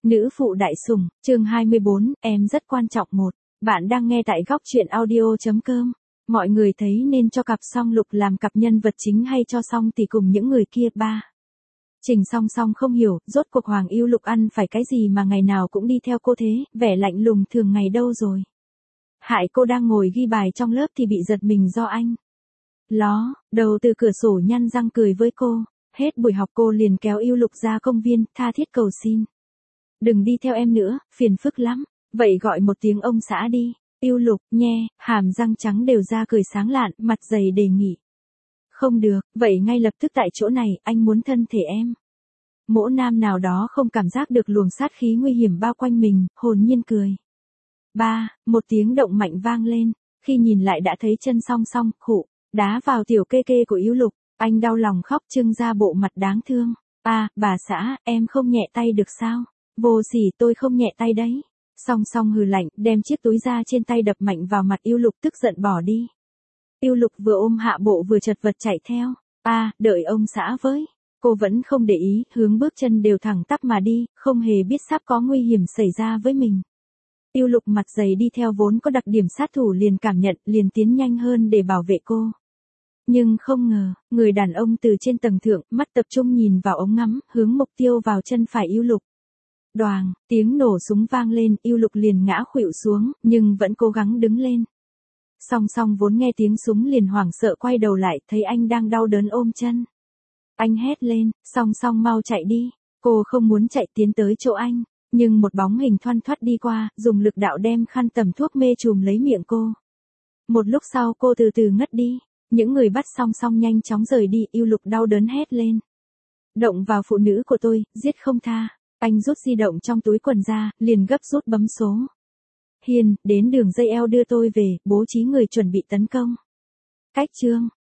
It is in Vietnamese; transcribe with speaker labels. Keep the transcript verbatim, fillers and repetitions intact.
Speaker 1: Nữ phụ đại sủng, chương hai mươi bốn, em rất quan trọng một. Bạn đang nghe tại góc truyện audio.com. Mọi người thấy nên cho cặp Song Lục làm cặp nhân vật chính hay cho Song Tỷ cùng những người kia ba. Trình Song Song không hiểu, rốt cuộc Hoàng Yêu Lục ăn phải cái gì mà ngày nào cũng đi theo cô thế, vẻ lạnh lùng thường ngày đâu rồi. Hại cô đang ngồi ghi bài trong lớp thì bị giật mình do anh. Ló, đầu từ cửa sổ nhăn răng cười với cô, hết buổi học cô liền kéo Yêu Lục ra công viên, tha thiết cầu xin. Đừng đi theo em nữa, phiền phức lắm, vậy gọi một tiếng ông xã đi. Yêu Lục, nhe, hàm răng trắng đều ra cười sáng lạn, mặt dày đề nghị. Không được, vậy ngay lập tức tại chỗ này, anh muốn thân thể em. Mỗ nam nào đó không cảm giác được luồng sát khí nguy hiểm bao quanh mình, hồn nhiên cười. Ba, một tiếng động mạnh vang lên, khi nhìn lại đã thấy chân Song Song, khụ, đá vào tiểu kê kê của Yêu Lục, anh đau lòng khóc trưng ra bộ mặt đáng thương. À, bà xã, em không nhẹ tay được sao? Vô sỉ, tôi không nhẹ tay đấy. Song Song hừ lạnh, đem chiếc túi da trên tay đập mạnh vào mặt Yêu Lục tức giận bỏ đi. Yêu Lục vừa ôm hạ bộ vừa chật vật chạy theo. À, đợi ông xã với. Cô vẫn không để ý, hướng bước chân đều thẳng tắp mà đi, không hề biết sắp có nguy hiểm xảy ra với mình. Yêu Lục mặt dày đi theo vốn có đặc điểm sát thủ liền cảm nhận, liền tiến nhanh hơn để bảo vệ cô. Nhưng không ngờ, người đàn ông từ trên tầng thượng, mắt tập trung nhìn vào ống ngắm, hướng mục tiêu vào chân phải Yêu Lục. Đoàng, tiếng nổ súng vang lên, Yêu Lục liền ngã khuỵu xuống, nhưng vẫn cố gắng đứng lên. Song Song vốn nghe tiếng súng liền hoảng sợ quay đầu lại, thấy anh đang đau đớn ôm chân. Anh hét lên, Song Song mau chạy đi. Cô không muốn chạy tiến tới chỗ anh, nhưng một bóng hình thoăn thoắt đi qua, dùng lực đạo đem khăn tầm thuốc mê trùm lấy miệng cô. Một lúc sau cô từ từ ngất đi, những người bắt Song Song nhanh chóng rời đi, Yêu Lục đau đớn hét lên. Động vào phụ nữ của tôi, giết không tha. Anh rút di động trong túi quần ra, liền gấp rút bấm số. Hiền, đến đường dây eo đưa tôi về, bố trí người chuẩn bị tấn công. Cách chương.